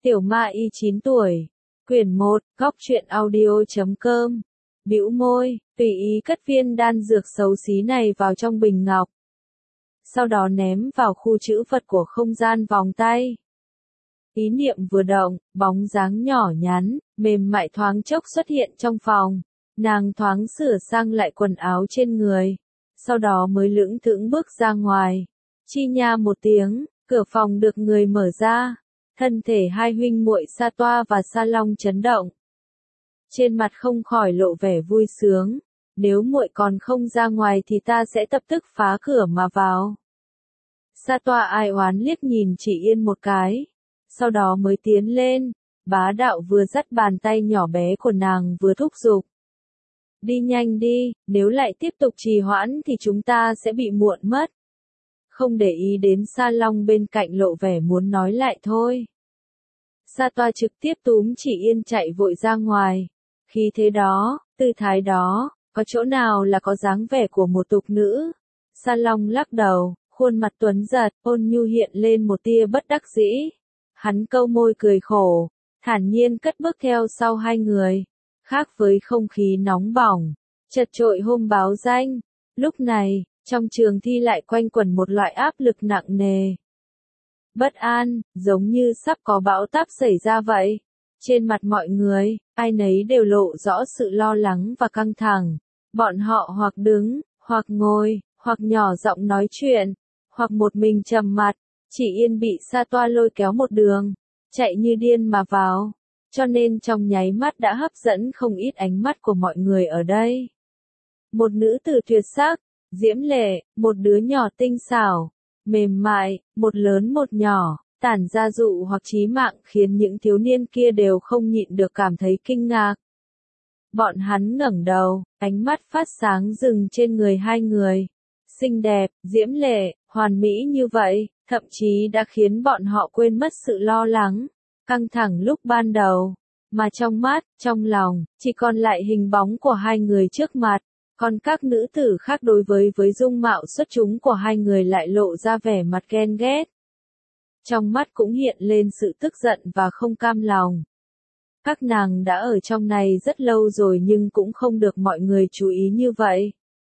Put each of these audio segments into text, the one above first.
Tiểu Ma Y 9 tuổi. Quyển 1, góc truyện audio.com. Bĩu môi, tùy ý cất viên đan dược xấu xí này vào trong bình ngọc. Sau đó ném vào khu trữ vật của không gian vòng tay. Ý niệm vừa động, bóng dáng nhỏ nhắn, mềm mại thoáng chốc xuất hiện trong phòng. Nàng thoáng sửa sang lại quần áo trên người. Sau đó mới lững thững bước ra ngoài. Chi nha một tiếng, cửa phòng được người mở ra. Thân thể hai huynh muội Sa Toa và Sa Long chấn động. Trên mặt không khỏi lộ vẻ vui sướng. Nếu muội còn không ra ngoài thì ta sẽ lập tức phá cửa mà vào. Sa Toa ai oán liếc nhìn Chỉ Yên một cái. Sau đó mới tiến lên. Bá đạo vừa dắt bàn tay nhỏ bé của nàng vừa thúc giục. Đi nhanh đi, nếu lại tiếp tục trì hoãn thì chúng ta sẽ bị muộn mất. Không để ý đến Sa Long bên cạnh lộ vẻ muốn nói lại thôi. Sa Toa trực tiếp túm Chỉ Yên chạy vội ra ngoài. Khí thế đó, tư thái đó, có chỗ nào là có dáng vẻ của một tục nữ. Sa Long lắc đầu, khuôn mặt tuấn giật, ôn nhu hiện lên một tia bất đắc dĩ. Hắn câu môi cười khổ, thản nhiên cất bước theo sau hai người. Khác với không khí nóng bỏng, chật chội hôm báo danh. Lúc này, trong trường thi lại quanh quẩn một loại áp lực nặng nề. Bất an, giống như sắp có bão táp xảy ra vậy. Trên mặt mọi người, ai nấy đều lộ rõ sự lo lắng và căng thẳng. Bọn họ hoặc đứng, hoặc ngồi, hoặc nhỏ giọng nói chuyện, hoặc một mình trầm mặt. Chỉ Yên bị Sa Toa lôi kéo một đường, chạy như điên mà vào. Cho nên trong nháy mắt đã hấp dẫn không ít ánh mắt của mọi người ở đây. Một nữ tử tuyệt sắc, diễm lệ, một đứa nhỏ tinh xảo, mềm mại, một lớn một nhỏ, tản ra dụ hoặc chí mạng khiến những thiếu niên kia đều không nhịn được cảm thấy kinh ngạc. Bọn hắn ngẩng đầu, ánh mắt phát sáng dừng trên người hai người. Xinh đẹp, diễm lệ, hoàn mỹ như vậy, thậm chí đã khiến bọn họ quên mất sự lo lắng, căng thẳng lúc ban đầu. Mà trong mắt, trong lòng, chỉ còn lại hình bóng của hai người trước mặt. Còn các nữ tử khác đối với dung mạo xuất chúng của hai người lại lộ ra vẻ mặt ghen ghét. Trong mắt cũng hiện lên sự tức giận và không cam lòng. Các nàng đã ở trong này rất lâu rồi nhưng cũng không được mọi người chú ý như vậy.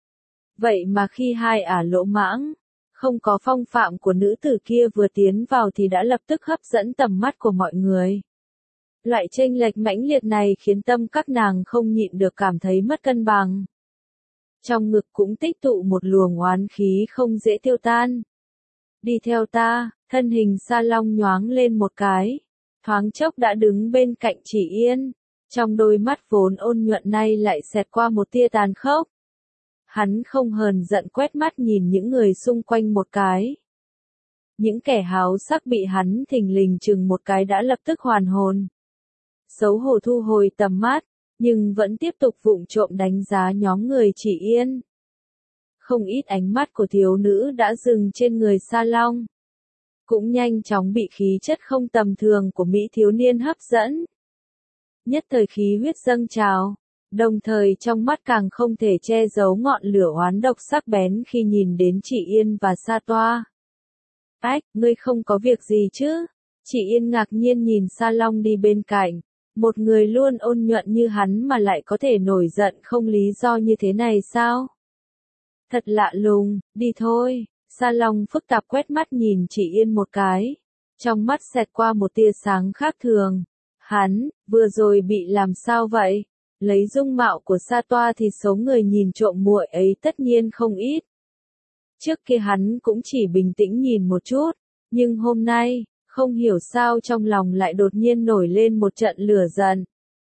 Vậy mà khi hai ả lỗ mãng, không có phong phạm của nữ tử kia vừa tiến vào thì đã lập tức hấp dẫn tầm mắt của mọi người. Loại chênh lệch mãnh liệt này khiến tâm các nàng không nhịn được cảm thấy mất cân bằng. Trong ngực cũng tích tụ một luồng oán khí không dễ tiêu tan. Đi theo ta, thân hình Sa Long nhoáng lên một cái. Thoáng chốc đã đứng bên cạnh Chỉ Yên. Trong đôi mắt vốn ôn nhuận nay lại xẹt qua một tia tàn khốc. Hắn không hờn giận quét mắt nhìn những người xung quanh một cái. Những kẻ háo sắc bị hắn thình lình chừng một cái đã lập tức hoàn hồn. Xấu hổ thu hồi tầm mắt, nhưng vẫn tiếp tục vụng trộm đánh giá nhóm người Chỉ Yên. Không ít ánh mắt của thiếu nữ đã dừng trên người Sa Long. Cũng nhanh chóng bị khí chất không tầm thường của mỹ thiếu niên hấp dẫn. Nhất thời khí huyết dâng trào, đồng thời trong mắt càng không thể che giấu ngọn lửa oán độc sắc bén khi nhìn đến Chỉ Yên và Sa Toa. Ách, ngươi không có việc gì chứ? Chỉ Yên ngạc nhiên nhìn Sa Long đi bên cạnh. Một người luôn ôn nhuận như hắn mà lại có thể nổi giận không lý do như thế này sao? Thật lạ lùng, đi thôi. Sa Long phức tạp quét mắt nhìn Chỉ Yên một cái. Trong mắt xẹt qua một tia sáng khác thường. Hắn, vừa rồi bị làm sao vậy? Lấy dung mạo của Sa Toa thì số người nhìn trộm muội ấy tất nhiên không ít. Trước kia hắn cũng chỉ bình tĩnh nhìn một chút. Nhưng hôm nay, không hiểu sao trong lòng lại đột nhiên nổi lên một trận lửa giận.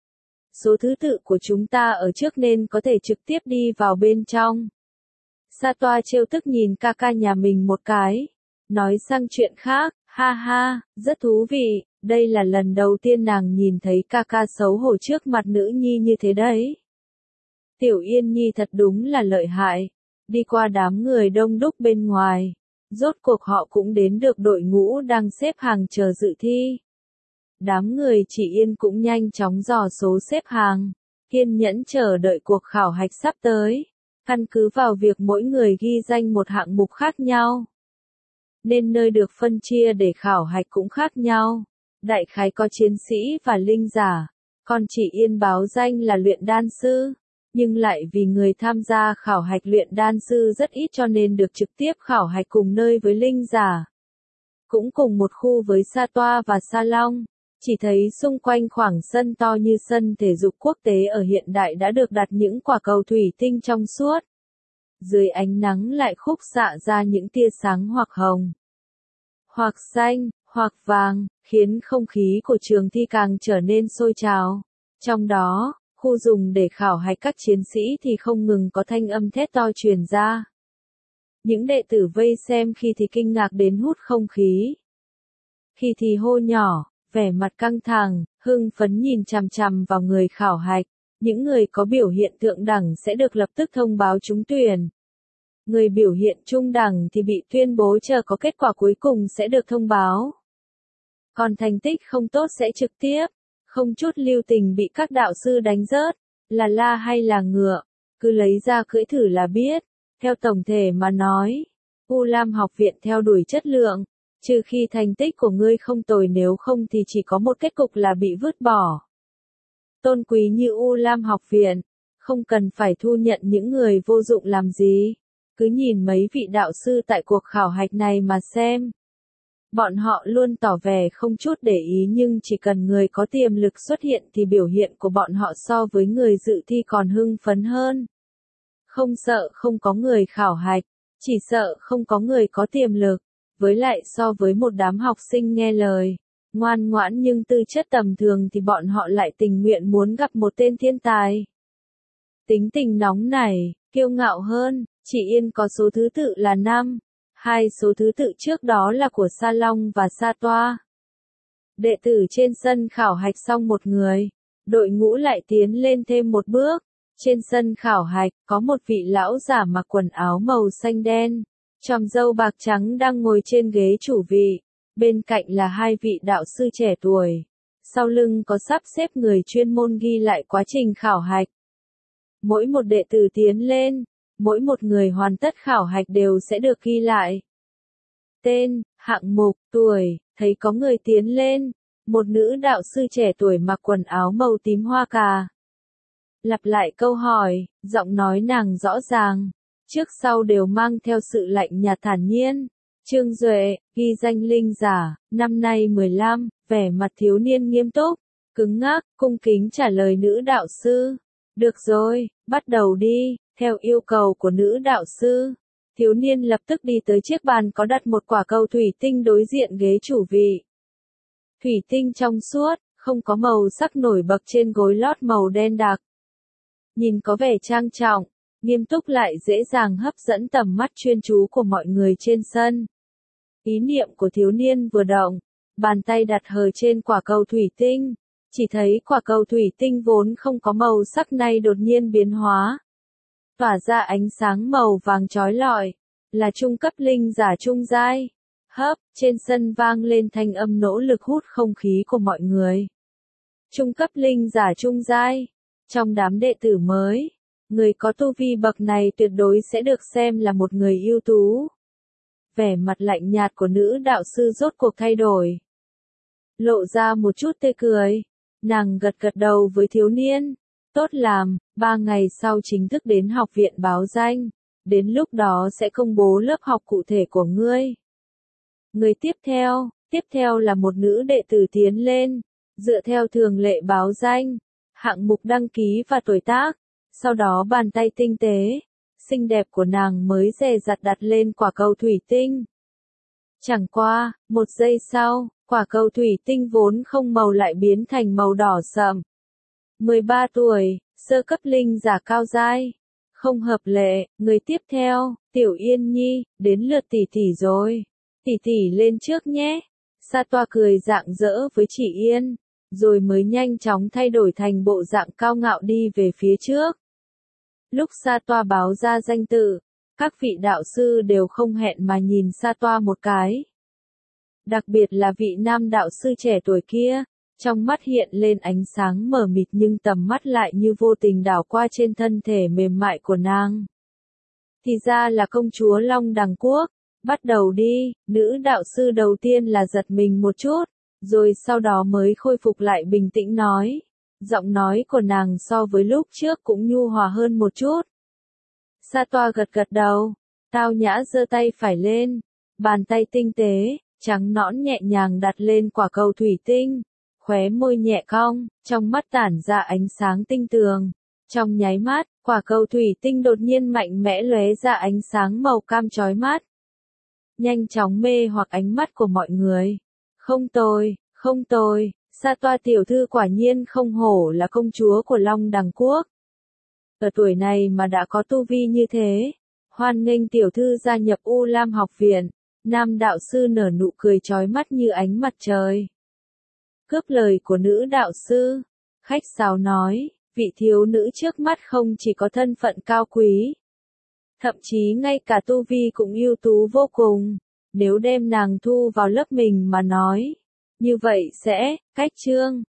Số thứ tự của chúng ta ở trước nên có thể trực tiếp đi vào bên trong. Sa Toa trêu tức nhìn ca ca nhà mình một cái. Nói sang chuyện khác, ha ha, rất thú vị, đây là lần đầu tiên nàng nhìn thấy ca ca xấu hổ trước mặt nữ nhi như thế đấy. Tiểu Yên Nhi thật đúng là lợi hại. Đi qua đám người đông đúc bên ngoài. Rốt cuộc họ cũng đến được đội ngũ đang xếp hàng chờ dự thi. Đám người Chỉ Yên cũng nhanh chóng dò số xếp hàng, kiên nhẫn chờ đợi cuộc khảo hạch sắp tới. Căn cứ vào việc mỗi người ghi danh một hạng mục khác nhau, nên nơi được phân chia để khảo hạch cũng khác nhau. Đại khái có chiến sĩ và linh giả, còn chỉ yên báo danh là luyện đan sư. Nhưng lại vì người tham gia khảo hạch luyện đan sư rất ít cho nên được trực tiếp khảo hạch cùng nơi với linh giả. Cũng cùng một khu với Sa Toa và Sa Long, chỉ thấy xung quanh khoảng sân to như sân thể dục quốc tế ở hiện đại đã được đặt những quả cầu thủy tinh trong suốt. Dưới ánh nắng lại khúc xạ ra những tia sáng hoặc hồng, hoặc xanh, hoặc vàng, khiến không khí của trường thi càng trở nên sôi trào. Trong đó, khu dùng để khảo hạch các chiến sĩ thì không ngừng có thanh âm thét to truyền ra. Những đệ tử vây xem khi thì kinh ngạc đến hút không khí, khi thì hô nhỏ, vẻ mặt căng thẳng, hưng phấn nhìn chằm chằm vào người khảo hạch. Những người có biểu hiện thượng đẳng sẽ được lập tức thông báo trúng tuyển. Người biểu hiện trung đẳng thì bị tuyên bố chờ có kết quả cuối cùng sẽ được thông báo. Còn thành tích không tốt sẽ trực tiếp, không chút lưu tình bị các đạo sư đánh rớt, là la hay là ngựa, cứ lấy ra cưỡi thử là biết. Theo tổng thể mà nói, U Lam học viện theo đuổi chất lượng, trừ khi thành tích của ngươi không tồi, nếu không thì chỉ có một kết cục là bị vứt bỏ. Tôn quý như U Lam học viện, không cần phải thu nhận những người vô dụng làm gì. Cứ nhìn mấy vị đạo sư tại cuộc khảo hạch này mà xem. Bọn họ luôn tỏ vẻ không chút để ý, nhưng chỉ cần người có tiềm lực xuất hiện thì biểu hiện của bọn họ so với người dự thi còn hưng phấn hơn. Không sợ không có người khảo hạch, chỉ sợ không có người có tiềm lực. Với lại so với một đám học sinh nghe lời, ngoan ngoãn nhưng tư chất tầm thường thì bọn họ lại tình nguyện muốn gặp một tên thiên tài. Tính tình nóng nảy, kiêu ngạo hơn, chỉ yên có số thứ tự là 5, 2 số thứ tự trước đó là của Sa Long và Sa Toa. Đệ tử trên sân khảo hạch xong một người, đội ngũ lại tiến lên thêm một bước. Trên sân khảo hạch, có một vị lão giả mặc quần áo màu xanh đen, chòm râu bạc trắng đang ngồi trên ghế chủ vị. Bên cạnh là 2 vị đạo sư trẻ tuổi. Sau lưng có sắp xếp người chuyên môn ghi lại quá trình khảo hạch. Mỗi một đệ tử tiến lên, mỗi một người hoàn tất khảo hạch đều sẽ được ghi lại. Tên, hạng mục, tuổi, thấy có người tiến lên. Một nữ đạo sư trẻ tuổi mặc quần áo màu tím hoa cà. Lặp lại câu hỏi, giọng nói nàng rõ ràng, trước sau đều mang theo sự lạnh nhạt thản nhiên. Trương Duệ, ghi danh linh giả, năm nay 15, vẻ mặt thiếu niên nghiêm túc, cứng ngắc, cung kính trả lời nữ đạo sư. Được rồi, bắt đầu đi, theo yêu cầu của nữ đạo sư. Thiếu niên lập tức đi tới chiếc bàn có đặt một quả cầu thủy tinh đối diện ghế chủ vị. Thủy tinh trong suốt, không có màu sắc nổi bật, trên gối lót màu đen đặc. Nhìn có vẻ trang trọng, nghiêm túc lại dễ dàng hấp dẫn tầm mắt chuyên chú của mọi người trên sân. Ý niệm của thiếu niên vừa động, bàn tay đặt hờ trên quả cầu thủy tinh, chỉ thấy quả cầu thủy tinh vốn không có màu sắc này đột nhiên biến hóa, tỏa ra ánh sáng màu vàng chói lọi, là trung cấp linh giả trung giai. Hấp, trên sân vang lên thanh âm nỗ lực hút không khí của mọi người. Trung cấp linh giả trung giai, trong đám đệ tử mới, người có tu vi bậc này tuyệt đối sẽ được xem là một người ưu tú. Vẻ mặt lạnh nhạt của nữ đạo sư rốt cuộc thay đổi, lộ ra một chút tươi cười. Nàng gật gật đầu với thiếu niên. Tốt làm, 3 ngày sau chính thức đến học viện báo danh. Đến lúc đó sẽ công bố lớp học cụ thể của ngươi. Người tiếp theo là một nữ đệ tử tiến lên, dựa theo thường lệ báo danh, hạng mục đăng ký và tuổi tác. Sau đó bàn tay tinh tế, xinh đẹp của nàng mới dè dặt đặt lên quả cầu thủy tinh. Chẳng qua, 1 giây sau, quả cầu thủy tinh vốn không màu lại biến thành màu đỏ sậm. 13 tuổi, sơ cấp linh giả cao giai. Không hợp lệ, người tiếp theo, Tiểu Yên Nhi, đến lượt tỷ tỷ rồi. Tỷ tỷ lên trước nhé. Sa Toa cười rạng rỡ với chị Yên, rồi mới nhanh chóng thay đổi thành bộ dạng cao ngạo đi về phía trước. Lúc Sa Toa báo ra danh tự, các vị đạo sư đều không hẹn mà nhìn Sa Toa một cái. Đặc biệt là vị nam đạo sư trẻ tuổi kia, trong mắt hiện lên ánh sáng mờ mịt nhưng tầm mắt lại như vô tình đảo qua trên thân thể mềm mại của nàng. Thì ra là công chúa Long Đằng Quốc. Bắt đầu đi, nữ đạo sư đầu tiên là giật mình một chút, rồi sau đó mới khôi phục lại bình tĩnh nói. Giọng nói của nàng so với lúc trước cũng nhu hòa hơn một chút. Sa Toa gật gật đầu, tao nhã giơ tay phải lên, bàn tay tinh tế, trắng nõn nhẹ nhàng đặt lên quả cầu thủy tinh, khóe môi nhẹ cong, trong mắt tản ra ánh sáng tinh tường. Trong nháy mắt, quả cầu thủy tinh đột nhiên mạnh mẽ lóe ra ánh sáng màu cam chói mắt, nhanh chóng mê hoặc ánh mắt của mọi người. Không tồi, không tồi, Sa Toa tiểu thư quả nhiên không hổ là công chúa của Long Đằng Quốc. Ở tuổi này mà đã có tu vi như thế, hoan nghênh tiểu thư gia nhập U Lam học viện. Nam đạo sư nở nụ cười chói mắt như ánh mặt trời. Cướp lời của nữ đạo sư, khách sáo nói, vị thiếu nữ trước mắt không chỉ có thân phận cao quý, thậm chí ngay cả tu vi cũng ưu tú vô cùng. Nếu đem nàng thu vào lớp mình mà nói, như vậy sẽ, cách chương.